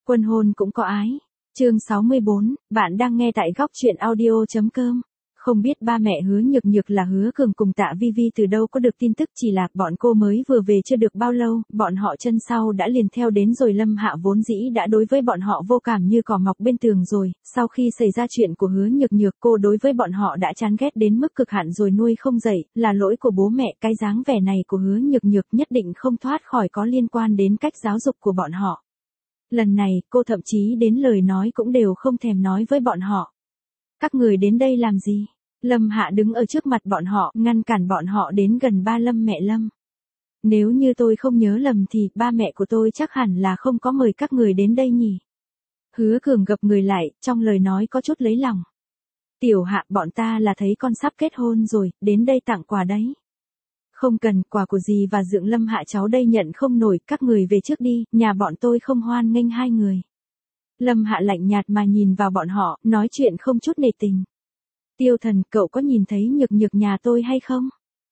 Quân hôn cũng có ái. Chương 64, bạn đang nghe tại góc truyện audio.com. Không biết ba mẹ Hứa Nhược Nhược là Hứa Cường cùng Tạ Vi Vi từ đâu có được tin tức, chỉ là bọn cô mới vừa về chưa được bao lâu, bọn họ chân sau đã liền theo đến rồi. Lâm Hạ vốn dĩ đã đối với bọn họ vô cảm như cỏ mọc bên tường rồi, sau khi xảy ra chuyện của Hứa Nhược Nhược, cô đối với bọn họ đã chán ghét đến mức cực hạn rồi, nuôi không dậy, là lỗi của bố mẹ. Cái dáng vẻ này của Hứa Nhược Nhược nhất định không thoát khỏi có liên quan đến cách giáo dục của bọn họ. Lần này, cô thậm chí đến lời nói cũng đều không thèm nói với bọn họ. Các người đến đây làm gì? Lâm Hạ đứng ở trước mặt bọn họ, ngăn cản bọn họ đến gần ba Lâm mẹ Lâm. Nếu như tôi không nhớ lầm thì ba mẹ của tôi chắc hẳn là không có mời các người đến đây nhỉ? Hứa Cường gập người lại, trong lời nói có chút lấy lòng. Tiểu Hạ, bọn ta là thấy con sắp kết hôn rồi, đến đây tặng quà đấy. Không cần, quà của dì và Dượng Lâm Hạ cháu đây nhận không nổi, các người về trước đi, nhà bọn tôi không hoan nghênh hai người. Lâm Hạ lạnh nhạt mà nhìn vào bọn họ, nói chuyện không chút nể tình. Tiêu Thần, cậu có nhìn thấy Nhược Nhược nhà tôi hay không?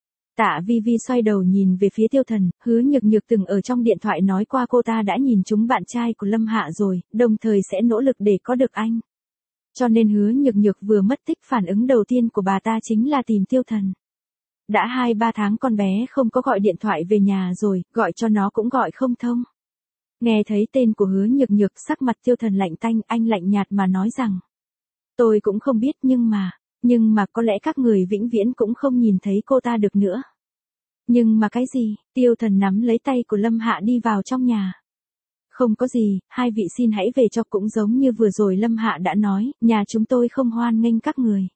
Tạ Vi Vi xoay đầu nhìn về phía Tiêu Thần, Hứa Nhược Nhược từng ở trong điện thoại nói qua cô ta đã nhìn trúng bạn trai của Lâm Hạ rồi, đồng thời sẽ nỗ lực để có được anh. Cho nên Hứa Nhược Nhược vừa mất tích, phản ứng đầu tiên của bà ta chính là tìm Tiêu Thần. Đã 2-3 tháng con bé không có gọi điện thoại về nhà rồi, gọi cho nó cũng gọi không thông. Nghe thấy tên của Hứa Nhược Nhược, sắc mặt Tiêu Thần lạnh tanh, anh lạnh nhạt mà nói rằng. Tôi cũng không biết, nhưng mà có lẽ các người vĩnh viễn cũng không nhìn thấy cô ta được nữa. Nhưng mà cái gì? Tiêu Thần nắm lấy tay của Lâm Hạ đi vào trong nhà. Không có gì, hai vị xin hãy về cho, cũng giống như vừa rồi Lâm Hạ đã nói, nhà chúng tôi không hoan nghênh các người.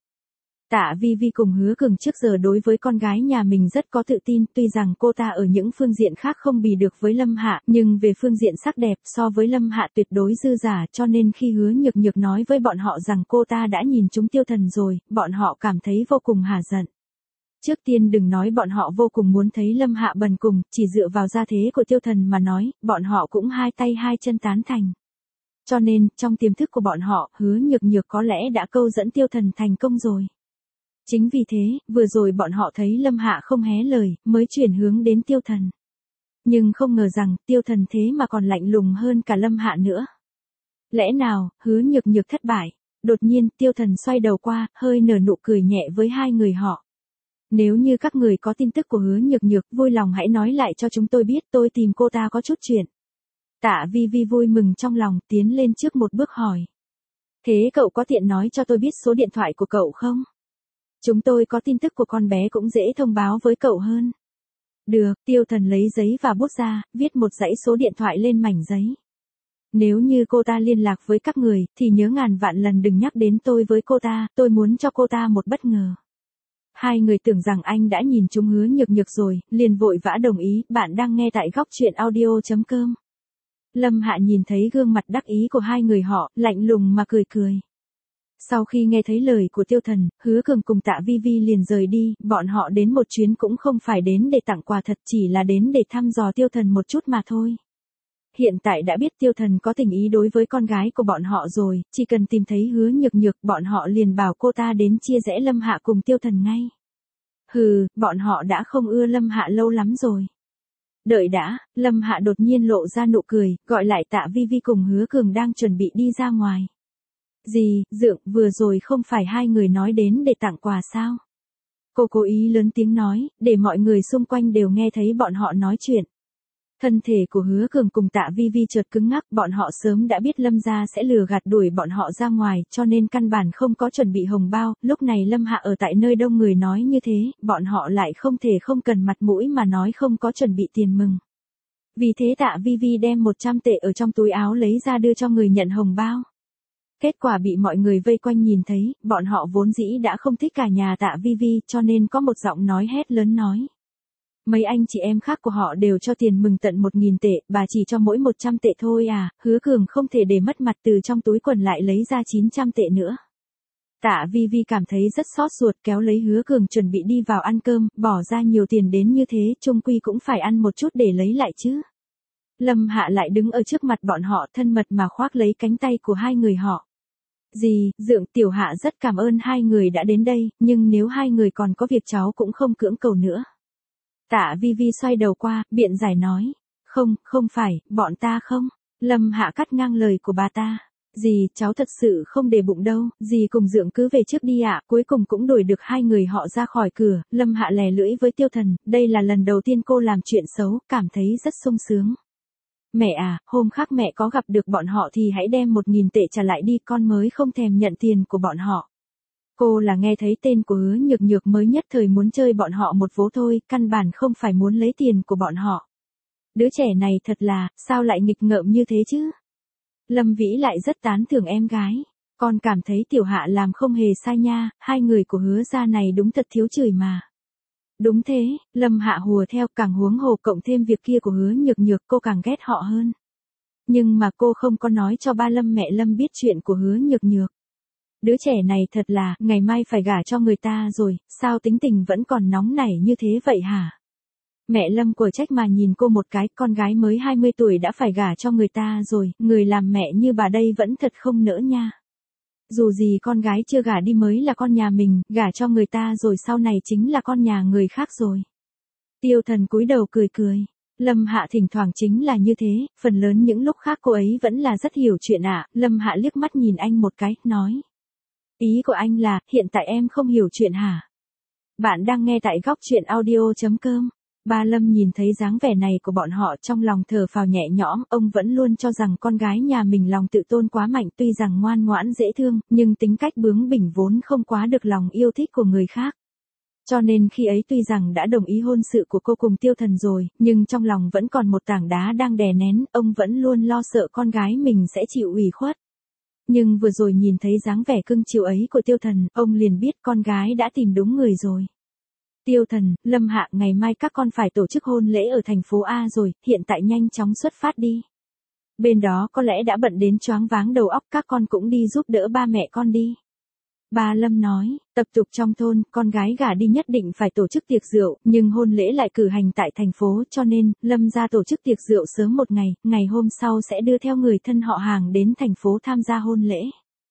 Tạ Vi Vi cùng Hứa Cường trước giờ đối với con gái nhà mình rất có tự tin, tuy rằng cô ta ở những phương diện khác không bì được với Lâm Hạ, nhưng về phương diện sắc đẹp so với Lâm Hạ tuyệt đối dư giả, cho nên khi Hứa Nhược Nhược nói với bọn họ rằng cô ta đã nhìn trúng Tiêu Thần rồi, bọn họ cảm thấy vô cùng hả giận. Trước tiên đừng nói bọn họ vô cùng muốn thấy Lâm Hạ bần cùng, chỉ dựa vào gia thế của Tiêu Thần mà nói, bọn họ cũng hai tay hai chân tán thành. Cho nên, trong tiềm thức của bọn họ, Hứa Nhược Nhược có lẽ đã câu dẫn Tiêu Thần thành công rồi. Chính vì thế, vừa rồi bọn họ thấy Lâm Hạ không hé lời, mới chuyển hướng đến Tiêu Thần. Nhưng không ngờ rằng, Tiêu Thần thế mà còn lạnh lùng hơn cả Lâm Hạ nữa. Lẽ nào, Hứa Nhược Nhược thất bại? Đột nhiên, Tiêu Thần xoay đầu qua, hơi nở nụ cười nhẹ với hai người họ. Nếu như các người có tin tức của Hứa Nhược Nhược, vui lòng hãy nói lại cho chúng tôi biết, tôi tìm cô ta có chút chuyện. Tạ Vi Vi vui mừng trong lòng, tiến lên trước một bước hỏi. Thế cậu có tiện nói cho tôi biết số điện thoại của cậu không? Chúng tôi có tin tức của con bé cũng dễ thông báo với cậu hơn. Được, Tiêu Thần lấy giấy và bút ra, viết một dãy số điện thoại lên mảnh giấy. Nếu như cô ta liên lạc với các người, thì nhớ ngàn vạn lần đừng nhắc đến tôi với cô ta, tôi muốn cho cô ta một bất ngờ. Hai người tưởng rằng anh đã nhìn trúng Hứa Nhược Nhược rồi, liền vội vã đồng ý, bạn đang nghe tại góc truyện audio.com. Lâm Hạ nhìn thấy gương mặt đắc ý của hai người họ, lạnh lùng mà cười cười. Sau khi nghe thấy lời của Tiêu Thần, Hứa Cường cùng Tạ Vi Vi liền rời đi, bọn họ đến một chuyến cũng không phải đến để tặng quà thật, chỉ là đến để thăm dò Tiêu Thần một chút mà thôi. Hiện tại đã biết Tiêu Thần có tình ý đối với con gái của bọn họ rồi, chỉ cần tìm thấy Hứa Nhược Nhược, bọn họ liền bảo cô ta đến chia rẽ Lâm Hạ cùng Tiêu Thần ngay. Hừ, bọn họ đã không ưa Lâm Hạ lâu lắm rồi. Đợi đã, Lâm Hạ đột nhiên lộ ra nụ cười, gọi lại Tạ Vi Vi cùng Hứa Cường đang chuẩn bị đi ra ngoài. Dì, Dượng, vừa rồi không phải hai người nói đến để tặng quà sao? Cô cố ý lớn tiếng nói, để mọi người xung quanh đều nghe thấy bọn họ nói chuyện. Thân thể của Hứa Cường cùng Tạ Vi Vi chợt cứng ngắc, bọn họ sớm đã biết Lâm gia sẽ lừa gạt đuổi bọn họ ra ngoài, cho nên căn bản không có chuẩn bị hồng bao, lúc này Lâm Hạ ở tại nơi đông người nói như thế, bọn họ lại không thể không cần mặt mũi mà nói không có chuẩn bị tiền mừng. Vì thế Tạ Vi Vi đem 100 tệ ở trong túi áo lấy ra đưa cho người nhận hồng bao. Kết quả bị mọi người vây quanh nhìn thấy, bọn họ vốn dĩ đã không thích cả nhà Tạ Vi Vi, cho nên có một giọng nói hét lớn nói. Mấy anh chị em khác của họ đều cho tiền mừng tận 1.000 tệ, bà chỉ cho mỗi 100 tệ thôi à? Hứa Cường không thể để mất mặt, từ trong túi quần lại lấy ra 900 tệ nữa. Tạ Vi Vi cảm thấy rất xót ruột, kéo lấy Hứa Cường chuẩn bị đi vào ăn cơm, bỏ ra nhiều tiền đến như thế, chung quy cũng phải ăn một chút để lấy lại chứ. Lâm Hạ lại đứng ở trước mặt bọn họ, thân mật mà khoác lấy cánh tay của hai người họ. Dì, Dượng, Tiểu Hạ rất cảm ơn hai người đã đến đây, nhưng nếu hai người còn có việc cháu cũng không cưỡng cầu nữa. Tạ Vi Vi xoay đầu qua, biện giải nói. Không phải, bọn ta không. Lâm Hạ cắt ngang lời của bà ta. Dì, cháu thật sự không để bụng đâu, dì cùng Dượng cứ về trước đi ạ. Cuối cùng cũng đuổi được hai người họ ra khỏi cửa. Lâm Hạ lè lưỡi với Tiêu Thần, đây là lần đầu tiên cô làm chuyện xấu, cảm thấy rất sung sướng. Mẹ à, hôm khác mẹ có gặp được bọn họ thì hãy đem 1.000 tệ trả lại đi, con mới không thèm nhận tiền của bọn họ. Cô là nghe thấy tên của Hứa Nhược Nhược mới nhất thời muốn chơi bọn họ một vố thôi, căn bản không phải muốn lấy tiền của bọn họ. Đứa trẻ này thật là, sao lại nghịch ngợm như thế chứ? Lâm Vĩ lại rất tán thưởng em gái. Con cảm thấy Tiểu Hạ làm không hề sai nha, hai người của Hứa gia này đúng thật thiếu chửi mà. Đúng thế, Lâm Hạ hùa theo, càng huống hồ cộng thêm việc kia của Hứa Nhược Nhược, cô càng ghét họ hơn. Nhưng mà cô không có nói cho ba Lâm mẹ Lâm biết chuyện của Hứa Nhược Nhược. Đứa trẻ này thật là, ngày mai phải gả cho người ta rồi, sao tính tình vẫn còn nóng nảy như thế vậy hả? Mẹ Lâm của trách mà nhìn cô một cái, con gái mới 20 tuổi đã phải gả cho người ta rồi, người làm mẹ như bà đây vẫn thật không nỡ nha. Dù gì con gái chưa gả đi mới là con nhà mình, gả cho người ta rồi sau này chính là con nhà người khác rồi. Tiêu Thần cúi đầu cười cười. Lâm Hạ thỉnh thoảng chính là như thế, phần lớn những lúc khác cô ấy vẫn là rất hiểu chuyện ạ. Lâm Hạ liếc mắt nhìn anh một cái, nói. Ý của anh là, hiện tại em không hiểu chuyện hả? Bạn đang nghe tại góc truyện audio.com. Ba Lâm nhìn thấy dáng vẻ này của bọn họ trong lòng thở phào nhẹ nhõm, ông vẫn luôn cho rằng con gái nhà mình lòng tự tôn quá mạnh, tuy rằng ngoan ngoãn dễ thương, nhưng tính cách bướng bỉnh vốn không quá được lòng yêu thích của người khác. Cho nên khi ấy tuy rằng đã đồng ý hôn sự của cô cùng Tiêu Thần rồi, nhưng trong lòng vẫn còn một tảng đá đang đè nén, ông vẫn luôn lo sợ con gái mình sẽ chịu ủy khuất. Nhưng vừa rồi nhìn thấy dáng vẻ cưng chiều ấy của Tiêu Thần, ông liền biết con gái đã tìm đúng người rồi. Tiêu Thần, Lâm Hạ, ngày mai các con phải tổ chức hôn lễ ở thành phố A rồi, hiện tại nhanh chóng xuất phát đi. Bên đó có lẽ đã bận đến choáng váng đầu óc, các con cũng đi giúp đỡ ba mẹ con đi. Ba Lâm nói, tập tục trong thôn, con gái gả đi nhất định phải tổ chức tiệc rượu, nhưng hôn lễ lại cử hành tại thành phố, cho nên, Lâm ra tổ chức tiệc rượu sớm một ngày, ngày hôm sau sẽ đưa theo người thân họ hàng đến thành phố tham gia hôn lễ.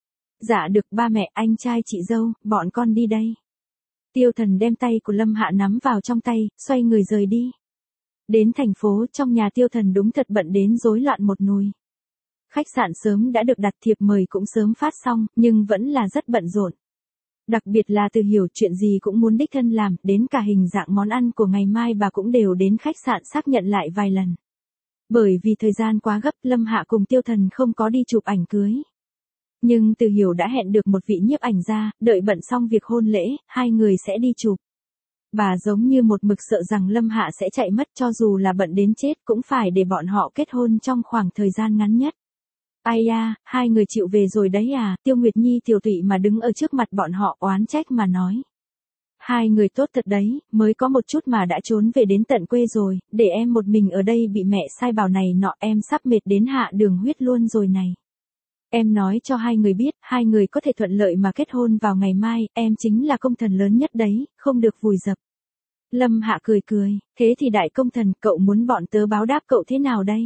Dạ được ba mẹ, anh trai chị dâu, bọn con đi đây. Tiêu Thần đem tay của Lâm Hạ nắm vào trong tay, xoay người rời đi. Đến thành phố, trong nhà Tiêu Thần đúng thật bận đến rối loạn một nùi. Khách sạn sớm đã được đặt, thiệp mời cũng sớm phát xong, nhưng vẫn là rất bận rộn. Đặc biệt là Từ Hiểu chuyện gì cũng muốn đích thân làm, đến cả hình dạng món ăn của ngày mai bà cũng đều đến khách sạn xác nhận lại vài lần. Bởi vì thời gian quá gấp, Lâm Hạ cùng Tiêu Thần không có đi chụp ảnh cưới. Nhưng Từ Hiểu đã hẹn được một vị nhiếp ảnh gia, đợi bận xong việc hôn lễ, hai người sẽ đi chụp. Bà giống như một mực sợ rằng Lâm Hạ sẽ chạy mất, cho dù là bận đến chết cũng phải để bọn họ kết hôn trong khoảng thời gian ngắn nhất. Ai da, hai người chịu về rồi đấy à, Tiêu Nguyệt Nhi tiểu tụy mà đứng ở trước mặt bọn họ oán trách mà nói. Hai người tốt thật đấy, mới có một chút mà đã trốn về đến tận quê rồi, để em một mình ở đây bị mẹ sai bảo này nọ, em sắp mệt đến hạ đường huyết luôn rồi này. Em nói cho hai người biết, hai người có thể thuận lợi mà kết hôn vào ngày mai, em chính là công thần lớn nhất đấy, không được vùi dập. Lâm Hạ cười cười, thế thì đại công thần, cậu muốn bọn tớ báo đáp cậu thế nào đây?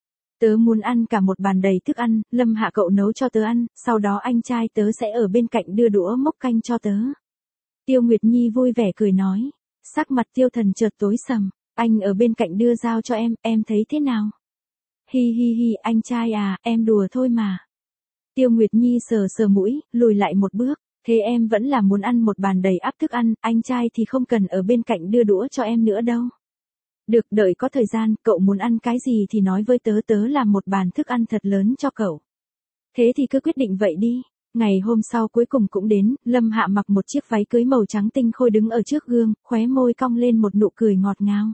Tớ muốn ăn cả một bàn đầy thức ăn, Lâm Hạ cậu nấu cho tớ ăn, sau đó anh trai tớ sẽ ở bên cạnh đưa đũa múc canh cho tớ. Tiêu Nguyệt Nhi vui vẻ cười nói, sắc mặt Tiêu Thần chợt tối sầm, anh ở bên cạnh đưa dao cho em thấy thế nào? Hi hi hi, anh trai à, em đùa thôi mà. Tiêu Nguyệt Nhi sờ sờ mũi, lùi lại một bước, thế em vẫn là muốn ăn một bàn đầy ắp thức ăn, anh trai thì không cần ở bên cạnh đưa đũa cho em nữa đâu. Được, đợi có thời gian, cậu muốn ăn cái gì thì nói với tớ, tớ làm một bàn thức ăn thật lớn cho cậu. Thế thì cứ quyết định vậy đi. Ngày hôm sau cuối cùng cũng đến, Lâm Hạ mặc một chiếc váy cưới màu trắng tinh khôi đứng ở trước gương, khóe môi cong lên một nụ cười ngọt ngào.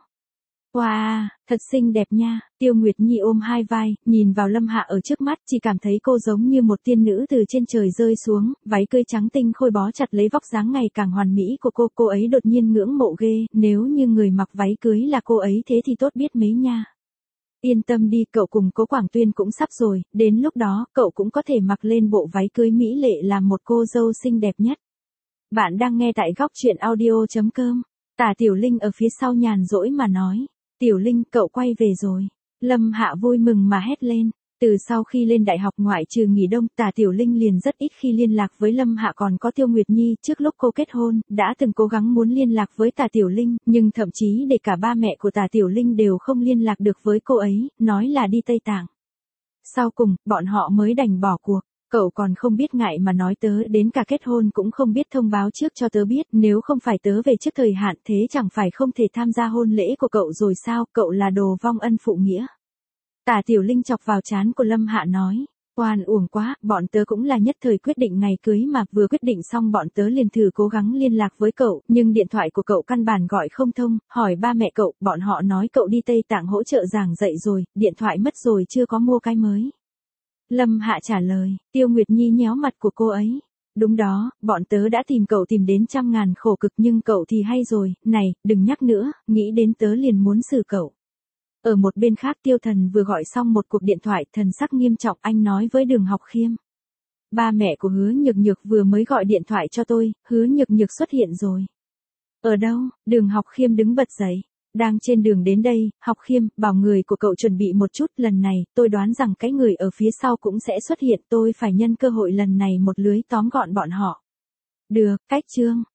Wow, thật xinh đẹp nha. Tiêu Nguyệt Nhi ôm hai vai, nhìn vào Lâm Hạ ở trước mắt, chỉ cảm thấy cô giống như một tiên nữ từ trên trời rơi xuống, váy cưới trắng tinh khôi bó chặt lấy vóc dáng ngày càng hoàn mỹ của cô ấy đột nhiên ngưỡng mộ ghê, nếu như người mặc váy cưới là cô ấy thế thì tốt biết mấy nha. Yên tâm đi, cậu cùng Cố Quảng Tuyên cũng sắp rồi, đến lúc đó, cậu cũng có thể mặc lên bộ váy cưới mỹ lệ làm một cô dâu xinh đẹp nhất. Bạn đang nghe tại góc truyện audio.com. Tả Tiểu Linh ở phía sau nhàn rỗi mà nói. Tiểu Linh, cậu quay về rồi. Lâm Hạ vui mừng mà hét lên. Từ sau khi lên đại học ngoại trừ nghỉ đông, Tả Tiểu Linh liền rất ít khi liên lạc với Lâm Hạ, còn có Tiêu Nguyệt Nhi, trước lúc cô kết hôn, đã từng cố gắng muốn liên lạc với Tả Tiểu Linh, nhưng thậm chí để cả ba mẹ của Tả Tiểu Linh đều không liên lạc được với cô ấy, nói là đi Tây Tạng. Sau cùng, bọn họ mới đành bỏ cuộc. Cậu còn không biết ngại mà nói tớ đến cả kết hôn cũng không biết thông báo trước cho tớ biết, nếu không phải tớ về trước thời hạn thế chẳng phải không thể tham gia hôn lễ của cậu rồi sao, cậu là đồ vong ân phụ nghĩa. Tả Tiểu Linh chọc vào trán của Lâm Hạ nói, oan uổng quá, bọn tớ cũng là nhất thời quyết định ngày cưới mà, vừa quyết định xong bọn tớ liền thử cố gắng liên lạc với cậu, nhưng điện thoại của cậu căn bản gọi không thông, hỏi ba mẹ cậu, bọn họ nói cậu đi Tây Tạng hỗ trợ giảng dạy rồi, điện thoại mất rồi chưa có mua cái mới. Lâm Hạ trả lời, Tiêu Nguyệt Nhi nhéo mặt của cô ấy. Đúng đó, bọn tớ đã tìm cậu tìm đến trăm ngàn khổ cực nhưng cậu thì hay rồi, này, đừng nhắc nữa, nghĩ đến tớ liền muốn xử cậu. Ở một bên khác Tiêu Thần vừa gọi xong một cuộc điện thoại, thần sắc nghiêm trọng, anh nói với Đường Học Khiêm. Ba mẹ của Hứa Nhược Nhược vừa mới gọi điện thoại cho tôi, Hứa Nhược Nhược xuất hiện rồi. Ở đâu? Đường Học Khiêm đứng bật dậy. Đang trên đường đến đây, Học Khiêm, bảo người của cậu chuẩn bị một chút, lần này, tôi đoán rằng cái người ở phía sau cũng sẽ xuất hiện, tôi phải nhân cơ hội lần này một lưới tóm gọn bọn họ. Được, cách chương.